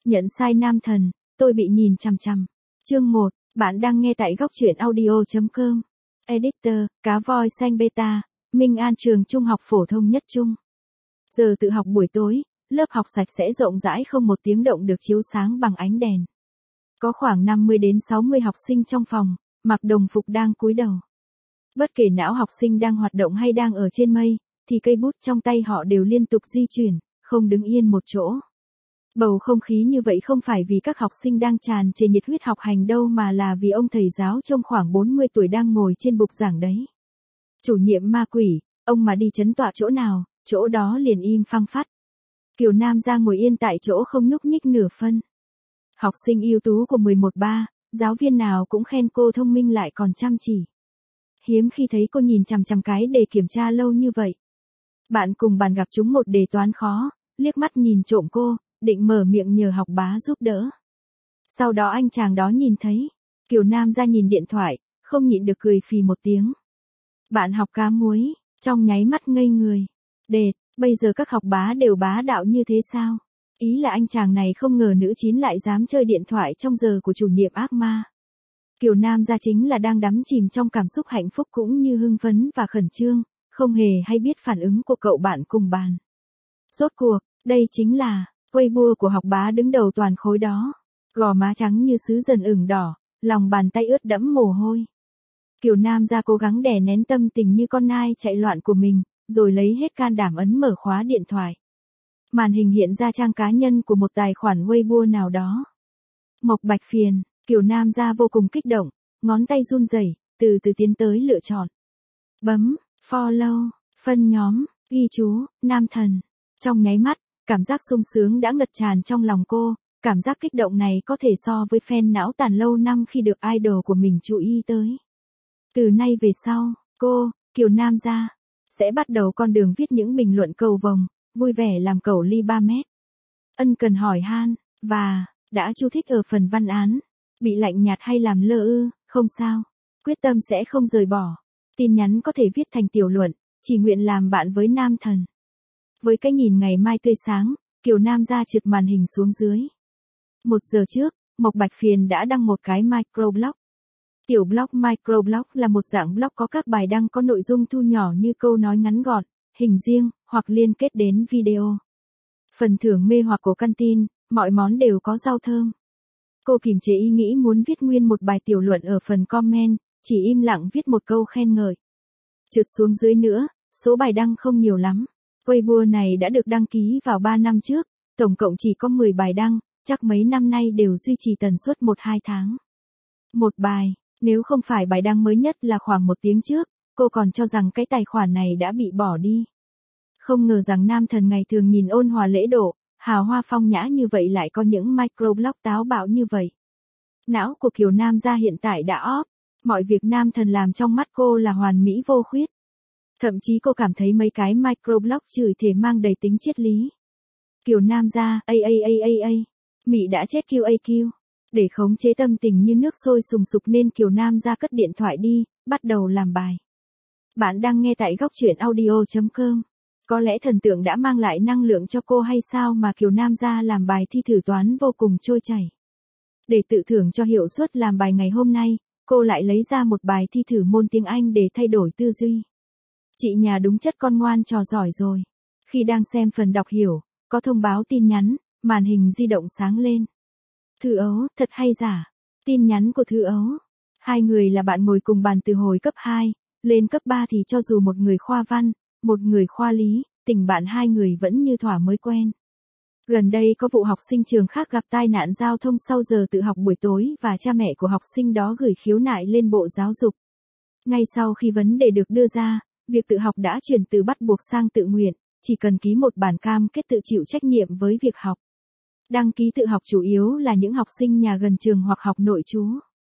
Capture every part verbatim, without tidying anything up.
Nhận sai nam thần, tôi bị nhìn chằm chằm. Chương một, bạn đang nghe tại góc truyện audio.com. Editor, cá voi xanh beta, Minh An trường trung học phổ thông nhất trung. Giờ tự học buổi tối, lớp học sạch sẽ rộng rãi không một tiếng động được chiếu sáng bằng ánh đèn. Có khoảng năm mươi đến sáu mươi học sinh trong phòng, mặc đồng phục đang cúi đầu. Bất kể não học sinh đang hoạt động hay đang ở trên mây, thì cây bút trong tay họ đều liên tục di chuyển, không đứng yên một chỗ. Bầu không khí như vậy không phải vì các học sinh đang tràn trề nhiệt huyết học hành đâu mà là vì ông thầy giáo trông khoảng bốn mươi tuổi đang ngồi trên bục giảng đấy. Chủ nhiệm ma quỷ, ông mà đi chấn tọa chỗ nào, chỗ đó liền im phăng phắt. Kiều Nam ra ngồi yên tại chỗ không nhúc nhích nửa phân. Học sinh ưu tú của mười một ba, giáo viên nào cũng khen cô thông minh lại còn chăm chỉ. Hiếm khi thấy cô nhìn chằm chằm cái đề kiểm tra lâu như vậy. Bạn cùng bàn gặp chúng một đề toán khó, liếc mắt nhìn trộm cô, định mở miệng nhờ học bá giúp đỡ. Sau đó anh chàng đó nhìn thấy, Kiều Nam ra nhìn điện thoại, không nhịn được cười phì một tiếng. Bạn học cá muối, trong nháy mắt ngây người. Đệt, bây giờ các học bá đều bá đạo như thế sao? Ý là anh chàng này không ngờ nữ chín lại dám chơi điện thoại trong giờ của chủ nhiệm ác ma. Kiều Nam ra chính là đang đắm chìm trong cảm xúc hạnh phúc cũng như hưng phấn và khẩn trương, không hề hay biết phản ứng của cậu bạn cùng bàn. Rốt cuộc, đây chính là Weibo của học bá đứng đầu toàn khối đó. Gò má trắng như sứ dần ửng đỏ, lòng bàn tay ướt đẫm mồ hôi. Kiều Nam ra cố gắng đè nén tâm tình như con nai chạy loạn của mình, rồi lấy hết can đảm ấn mở khóa điện thoại. Màn hình hiện ra trang cá nhân của một tài khoản Weibo nào đó. Mộc Bạch Phiền, Kiều Nam ra vô cùng kích động, ngón tay run rẩy, từ từ tiến tới lựa chọn. Bấm, follow, phân nhóm, ghi chú, nam thần. Trong nháy mắt, cảm giác sung sướng đã ngập tràn trong lòng cô, cảm giác kích động này có thể so với fan não tàn lâu năm khi được idol của mình chú ý tới. Từ nay về sau, cô, Kiều Nam ra, sẽ bắt đầu con đường viết những bình luận cầu vồng, vui vẻ làm cẩu ly ba mét. Ân cần hỏi han, và, đã chú thích ở phần văn án. Bị lạnh nhạt hay làm lơ ư, không sao. Quyết tâm sẽ không rời bỏ. Tin nhắn có thể viết thành tiểu luận, chỉ nguyện làm bạn với nam thần. Với cái nhìn ngày mai tươi sáng, Kiều Nam ra trượt màn hình xuống dưới. Một giờ trước, Mộc Bạch Phiền đã đăng một cái microblog. Tiểu blog microblog là một dạng blog có các bài đăng có nội dung thu nhỏ như câu nói ngắn gọn, hình riêng, hoặc liên kết đến video. Phần thưởng mê hoặc của căn tin, mọi món đều có rau thơm. Cô kìm chế ý nghĩ muốn viết nguyên một bài tiểu luận ở phần comment, chỉ im lặng viết một câu khen ngợi. Trượt xuống dưới nữa, số bài đăng không nhiều lắm. Weibo này đã được đăng ký vào ba năm trước, tổng cộng chỉ có mười bài đăng, chắc mấy năm nay đều duy trì tần suất một hai tháng. Một bài, nếu không phải bài đăng mới nhất là khoảng một tiếng trước, cô còn cho rằng cái tài khoản này đã bị bỏ đi. Không ngờ rằng nam thần ngày thường nhìn ôn hòa lễ độ, hào hoa phong nhã như vậy lại có những microblog táo bạo như vậy. Não của Kiều Nam ra hiện tại đã off, mọi việc nam thần làm trong mắt cô là hoàn mỹ vô khuyết. Thậm chí cô cảm thấy mấy cái microblog chửi thề mang đầy tính triết lý. Kiều Nam ra, a a a a a, Mị đã chết Q A Q. Để khống chế tâm tình như nước sôi sùng sục nên Kiều Nam ra cất điện thoại đi, bắt đầu làm bài. Bạn đang nghe tại góc truyện audio.com. Có lẽ thần tượng đã mang lại năng lượng cho cô hay sao mà Kiều Nam ra làm bài thi thử toán vô cùng trôi chảy. Để tự thưởng cho hiệu suất làm bài ngày hôm nay, cô lại lấy ra một bài thi thử môn tiếng Anh để thay đổi tư duy. Chị nhà đúng chất con ngoan trò giỏi rồi. Khi đang xem phần đọc hiểu, có thông báo tin nhắn, màn hình di động sáng lên. Thư ấu, thật hay giả. Tin nhắn của Thư ấu. Hai người là bạn ngồi cùng bàn từ hồi cấp hai, lên cấp ba thì cho dù một người khoa văn, một người khoa lý, tình bạn hai người vẫn như thỏa mới quen. Gần đây có vụ học sinh trường khác gặp tai nạn giao thông sau giờ tự học buổi tối và cha mẹ của học sinh đó gửi khiếu nại lên Bộ Giáo dục. Ngay sau khi vấn đề được đưa ra, việc tự học đã chuyển từ bắt buộc sang tự nguyện, chỉ cần ký một bản cam kết tự chịu trách nhiệm với việc học. Đăng ký tự học chủ yếu là những học sinh nhà gần trường hoặc học nội trú.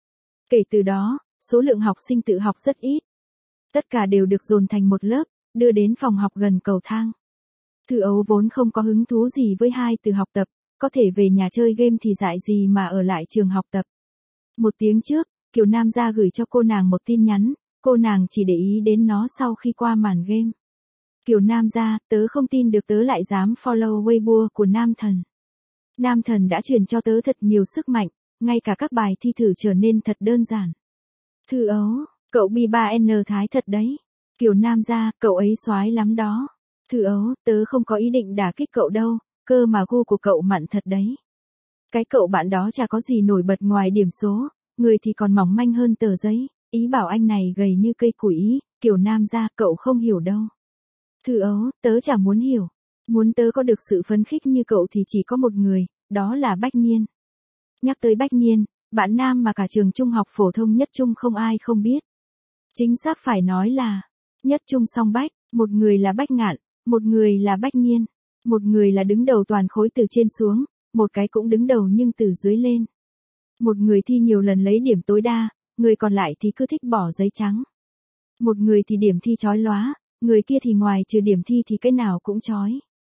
Kể từ đó, số lượng học sinh tự học rất ít. Tất cả đều được dồn thành một lớp, đưa đến phòng học gần cầu thang. Thư ấu vốn không có hứng thú gì với hai từ học tập, có thể về nhà chơi game thì dại gì mà ở lại trường học tập. Một tiếng trước, Kiều Nam ra gửi cho cô nàng một tin nhắn, cô nàng chỉ để ý đến nó sau khi qua màn game. Kiều Nam ra, tớ không tin được tớ lại dám follow Weibo của nam thần. Nam thần đã truyền cho tớ thật nhiều sức mạnh, ngay cả các bài thi thử trở nên thật đơn giản. Thư ấu, cậu bi ba N thái thật đấy. Kiều Nam gia, cậu ấy soái lắm đó. Thư ấu, tớ không có ý định đả kích cậu đâu, cơ mà gu của cậu mặn thật đấy. Cái cậu bạn đó chả có gì nổi bật ngoài điểm số, người thì còn mỏng manh hơn tờ giấy, ý bảo anh này gầy như cây củi ý, Kiều Nam gia, cậu không hiểu đâu. Thư ấu, tớ chả muốn hiểu. Muốn tớ có được sự phấn khích như cậu thì chỉ có một người, đó là Bách Nhiên. Nhắc tới Bách Nhiên, bạn nam mà cả trường trung học phổ thông Nhất Trung không ai không biết. Chính xác phải nói là, Nhất Trung song Bách, một người là Bách Ngạn, một người là Bách Nhiên, một người là đứng đầu toàn khối từ trên xuống, một cái cũng đứng đầu nhưng từ dưới lên. Một người thi nhiều lần lấy điểm tối đa, người còn lại thì cứ thích bỏ giấy trắng. Một người thì điểm thi chói lóa, người kia thì ngoài trừ điểm thi thì cái nào cũng chói.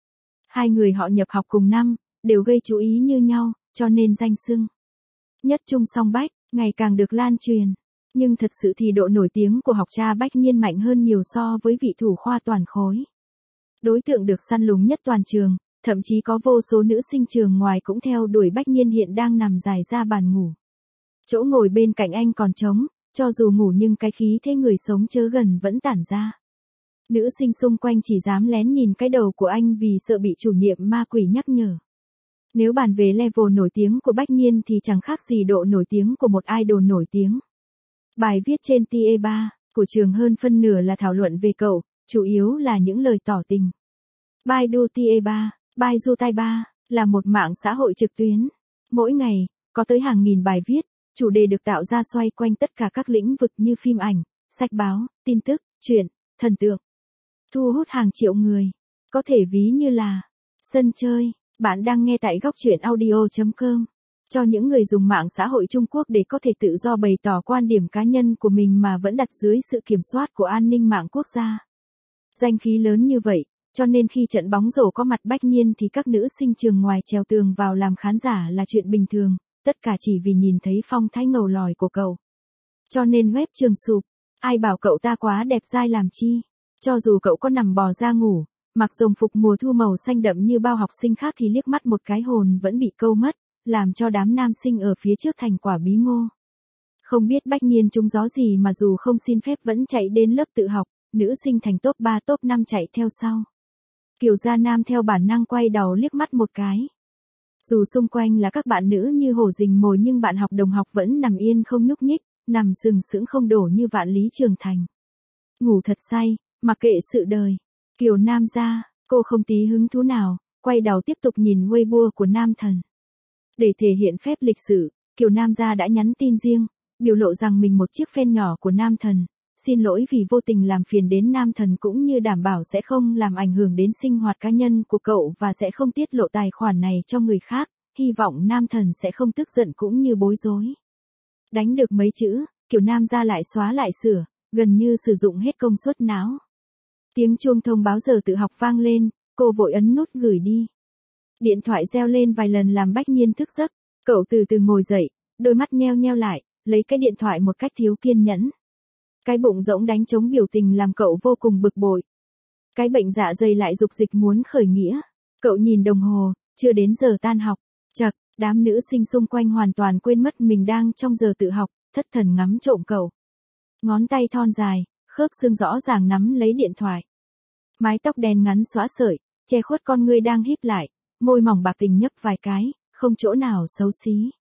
Hai người họ nhập học cùng năm, đều gây chú ý như nhau, cho nên danh xưng Nhất Trung song Bách, ngày càng được lan truyền. Nhưng thật sự thì độ nổi tiếng của học trò Bách Nhiên mạnh hơn nhiều so với vị thủ khoa toàn khối. Đối tượng được săn lùng nhất toàn trường, thậm chí có vô số nữ sinh trường ngoài cũng theo đuổi Bách Nhiên hiện đang nằm dài ra bàn ngủ. Chỗ ngồi bên cạnh anh còn trống, cho dù ngủ nhưng cái khí thế người sống chớ gần vẫn tản ra. Nữ sinh xung quanh chỉ dám lén nhìn cái đầu của anh vì sợ bị chủ nhiệm ma quỷ nhắc nhở. Nếu bàn về level nổi tiếng của Bách Nhiên thì chẳng khác gì độ nổi tiếng của một idol nổi tiếng. Bài viết trên tê e ba của trường hơn phân nửa là thảo luận về cậu, chủ yếu là những lời tỏ tình. Baidu tê e ba, Baidu Tai ba, là một mạng xã hội trực tuyến. Mỗi ngày, có tới hàng nghìn bài viết, chủ đề được tạo ra xoay quanh tất cả các lĩnh vực như phim ảnh, sách báo, tin tức, truyện, thần tượng. Thu hút hàng triệu người. Có thể ví như là sân chơi. Bạn đang nghe tại góc truyện audio chấm com. Cho những người dùng mạng xã hội Trung Quốc để có thể tự do bày tỏ quan điểm cá nhân của mình mà vẫn đặt dưới sự kiểm soát của an ninh mạng quốc gia. Danh khí lớn như vậy, cho nên khi trận bóng rổ có mặt Bách Nhiên thì các nữ sinh trường ngoài trèo tường vào làm khán giả là chuyện bình thường, tất cả chỉ vì nhìn thấy phong thái ngầu lòi của cậu. Cho nên web trường sụp, ai bảo cậu ta quá đẹp dai làm chi. Cho dù cậu có nằm bò ra ngủ, mặc đồng phục mùa thu màu xanh đậm như bao học sinh khác thì liếc mắt một cái hồn vẫn bị câu mất, làm cho đám nam sinh ở phía trước thành quả bí ngô. Không biết Bách Nhiên trúng gió gì mà dù không xin phép vẫn chạy đến lớp tự học, nữ sinh thành top ba top năm chạy theo sau. Kiều gia nam theo bản năng quay đầu liếc mắt một cái. Dù xung quanh là các bạn nữ như hổ rình mồi nhưng bạn học đồng học vẫn nằm yên không nhúc nhích, nằm sừng sững không đổ như Vạn Lý Trường Thành. Ngủ thật say, mặc kệ sự đời. Kiều Nam gia, cô không tí hứng thú nào, quay đầu tiếp tục nhìn Weibo của nam thần. Để thể hiện phép lịch sự, Kiều Nam gia đã nhắn tin riêng, biểu lộ rằng mình một chiếc fan nhỏ của nam thần, xin lỗi vì vô tình làm phiền đến nam thần cũng như đảm bảo sẽ không làm ảnh hưởng đến sinh hoạt cá nhân của cậu và sẽ không tiết lộ tài khoản này cho người khác, hy vọng nam thần sẽ không tức giận cũng như bối rối. Đánh được mấy chữ, Kiều Nam gia lại xóa lại sửa, gần như sử dụng hết công suất não. Tiếng chuông thông báo giờ tự học vang lên, cô vội ấn nút gửi đi. Điện thoại reo lên vài lần làm Bách Nhiên thức giấc, cậu từ từ ngồi dậy, đôi mắt nheo nheo lại, lấy cái điện thoại một cách thiếu kiên nhẫn. Cái bụng rỗng đánh trống biểu tình làm cậu vô cùng bực bội. Cái bệnh dạ dày lại dục dịch muốn khởi nghĩa. Cậu nhìn đồng hồ, chưa đến giờ tan học. Chậc, đám nữ sinh xung quanh hoàn toàn quên mất mình đang trong giờ tự học, thất thần ngắm trộm cậu. Ngón tay thon dài, khớp xương rõ ràng nắm lấy điện thoại. Mái tóc đen ngắn xõa sợi, che khuất con ngươi đang híp lại, môi mỏng bạc tình nhấp vài cái, không chỗ nào xấu xí.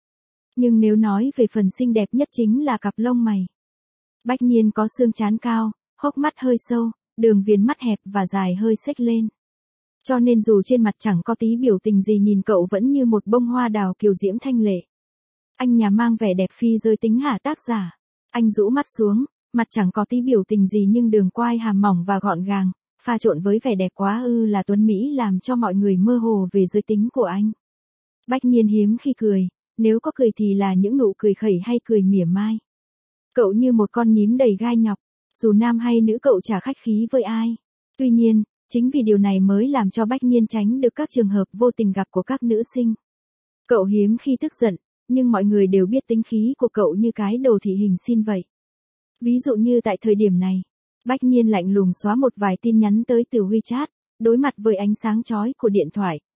Nhưng nếu nói về phần xinh đẹp nhất chính là cặp lông mày. Bách Nhiên có xương trán cao, hốc mắt hơi sâu, đường viền mắt hẹp và dài hơi xếch lên. Cho nên dù trên mặt chẳng có tí biểu tình gì nhìn cậu vẫn như một bông hoa đào kiều diễm thanh lệ. Anh nhà mang vẻ đẹp phi giới tính hả tác giả. Anh rũ mắt xuống, mặt chẳng có tí biểu tình gì nhưng đường quai hàm mỏng và gọn gàng, pha trộn với vẻ đẹp quá ư là tuấn Mỹ làm cho mọi người mơ hồ về giới tính của anh. Bách Nhiên hiếm khi cười, nếu có cười thì là những nụ cười khẩy hay cười mỉa mai. Cậu như một con nhím đầy gai nhọc, dù nam hay nữ cậu chả khách khí với ai. Tuy nhiên, chính vì điều này mới làm cho Bách Nhiên tránh được các trường hợp vô tình gặp của các nữ sinh. Cậu hiếm khi tức giận, nhưng mọi người đều biết tính khí của cậu như cái đồ thị hình xin vậy. Ví dụ như tại thời điểm này, Bách Nhiên lạnh lùng xóa một vài tin nhắn tới từ WeChat, đối mặt với ánh sáng chói của điện thoại,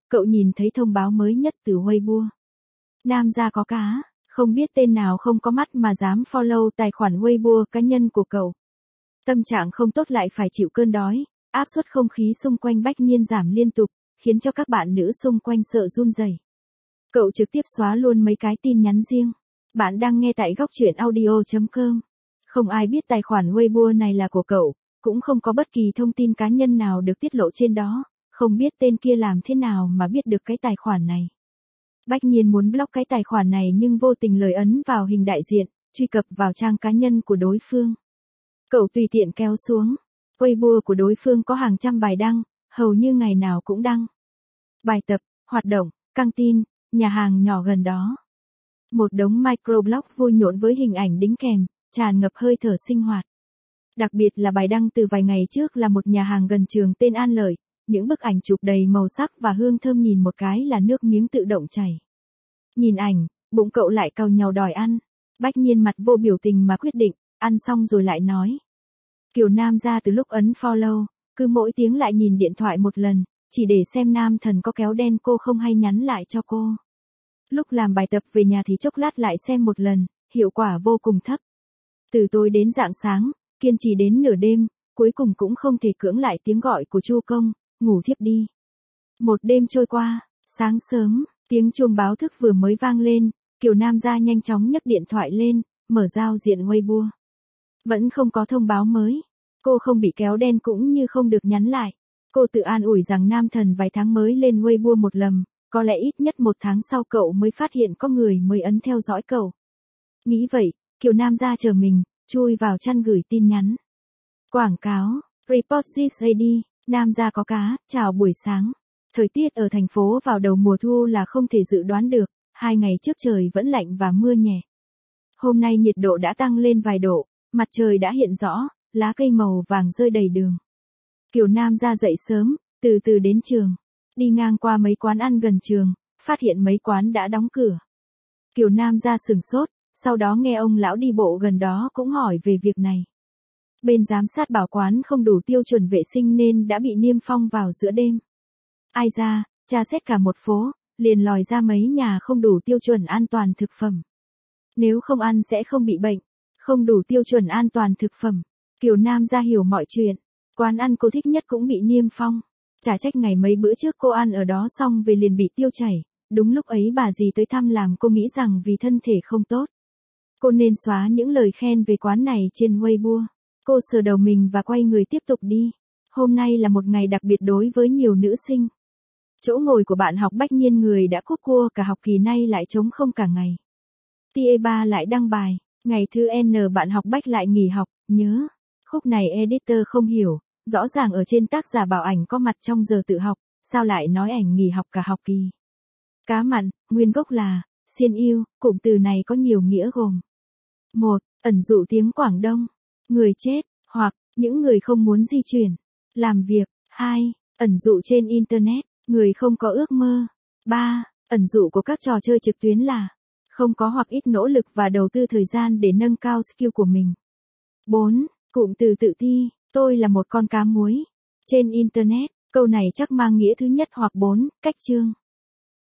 cậu nhìn thấy thông báo mới nhất từ Weibo. Nam gia có cá, không biết tên nào không có mắt mà dám follow tài khoản Weibo cá nhân của cậu. Tâm trạng không tốt lại phải chịu cơn đói, áp suất không khí xung quanh Bách Nhiên giảm liên tục, khiến cho các bạn nữ xung quanh sợ run rẩy. Cậu trực tiếp xóa luôn mấy cái tin nhắn riêng. Bạn đang nghe tại góc truyện audio chấm com. Không ai biết tài khoản Weibo này là của cậu, cũng không có bất kỳ thông tin cá nhân nào được tiết lộ trên đó, không biết tên kia làm thế nào mà biết được cái tài khoản này. Bách Nhiên muốn block cái tài khoản này nhưng vô tình lời ấn vào hình đại diện, truy cập vào trang cá nhân của đối phương. Cậu tùy tiện kéo xuống. Weibo của đối phương có hàng trăm bài đăng, hầu như ngày nào cũng đăng. Bài tập, hoạt động, căng tin, nhà hàng nhỏ gần đó. Một đống microblog vui nhộn với hình ảnh đính kèm, tràn ngập hơi thở sinh hoạt. Đặc biệt là bài đăng từ vài ngày trước là một nhà hàng gần trường tên An Lợi, những bức ảnh chụp đầy màu sắc và hương thơm nhìn một cái là nước miếng tự động chảy. Nhìn ảnh, bụng cậu lại cào nhàu đòi ăn. Bách Nhiên mặt vô biểu tình mà quyết định, ăn xong rồi lại nói. Kiều Nam gia từ lúc ấn follow, cứ mỗi tiếng lại nhìn điện thoại một lần, chỉ để xem nam thần có kéo đen cô không hay nhắn lại cho cô. Lúc làm bài tập về nhà thì chốc lát lại xem một lần, hiệu quả vô cùng thấp. Từ tối đến rạng sáng, kiên trì đến nửa đêm, cuối cùng cũng không thể cưỡng lại tiếng gọi của Chu Công, ngủ thiếp đi. Một đêm trôi qua, sáng sớm, tiếng chuông báo thức vừa mới vang lên, Kiều Nam gia nhanh chóng nhấc điện thoại lên, mở giao diện Weibo. Vẫn không có thông báo mới. Cô không bị kéo đen cũng như không được nhắn lại. Cô tự an ủi rằng nam thần vài tháng mới lên Weibo một lần, có lẽ ít nhất một tháng sau cậu mới phát hiện có người mới ấn theo dõi cậu. Nghĩ vậy, Kiều Nam gia chờ mình, chui vào chăn gửi tin nhắn. Quảng cáo, report this lady, Nam gia có cá, chào buổi sáng. Thời tiết ở thành phố vào đầu mùa thu là không thể dự đoán được, hai ngày trước trời vẫn lạnh và mưa nhẹ. Hôm nay nhiệt độ đã tăng lên vài độ, mặt trời đã hiện rõ, lá cây màu vàng rơi đầy đường. Kiều Nam gia dậy sớm, từ từ đến trường. Đi ngang qua mấy quán ăn gần trường, phát hiện mấy quán đã đóng cửa. Kiều Nam gia sửng sốt, sau đó nghe ông lão đi bộ gần đó cũng hỏi về việc này. Bên giám sát bảo quán không đủ tiêu chuẩn vệ sinh nên đã bị niêm phong vào giữa đêm. Ai ra, tra xét cả một phố, liền lòi ra mấy nhà không đủ tiêu chuẩn an toàn thực phẩm. Nếu không ăn sẽ không bị bệnh, không đủ tiêu chuẩn an toàn thực phẩm. Kiều Nam gia hiểu mọi chuyện, quán ăn cô thích nhất cũng bị niêm phong. Chả trách ngày mấy bữa trước cô ăn ở đó xong về liền bị tiêu chảy, đúng lúc ấy bà dì tới thăm làm cô nghĩ rằng vì thân thể không tốt. Cô nên xóa những lời khen về quán này trên Weibo. Cô sờ đầu mình và quay người tiếp tục đi. Hôm nay là một ngày đặc biệt đối với nhiều nữ sinh. Chỗ ngồi của bạn học Bách Nhiên người đã cúp cua cả học kỳ nay lại trống không cả ngày. Tia ba lại đăng bài, ngày thứ N bạn học Bách lại nghỉ học, nhớ. Khúc này editor không hiểu, rõ ràng ở trên tác giả bảo ảnh có mặt trong giờ tự học, sao lại nói ảnh nghỉ học cả học kỳ. Cá mặn, nguyên gốc là, xiên yêu, cụm từ này có nhiều nghĩa gồm. một. Ẩn dụ tiếng Quảng Đông, người chết, hoặc, những người không muốn di chuyển, làm việc. hai. Ẩn dụ trên Internet, người không có ước mơ. ba. Ẩn dụ của các trò chơi trực tuyến là, không có hoặc ít nỗ lực và đầu tư thời gian để nâng cao skill của mình. bốn. Cụm từ tự ti, tôi là một con cá muối. Trên Internet, câu này chắc mang nghĩa thứ nhất hoặc bốn, cách chương.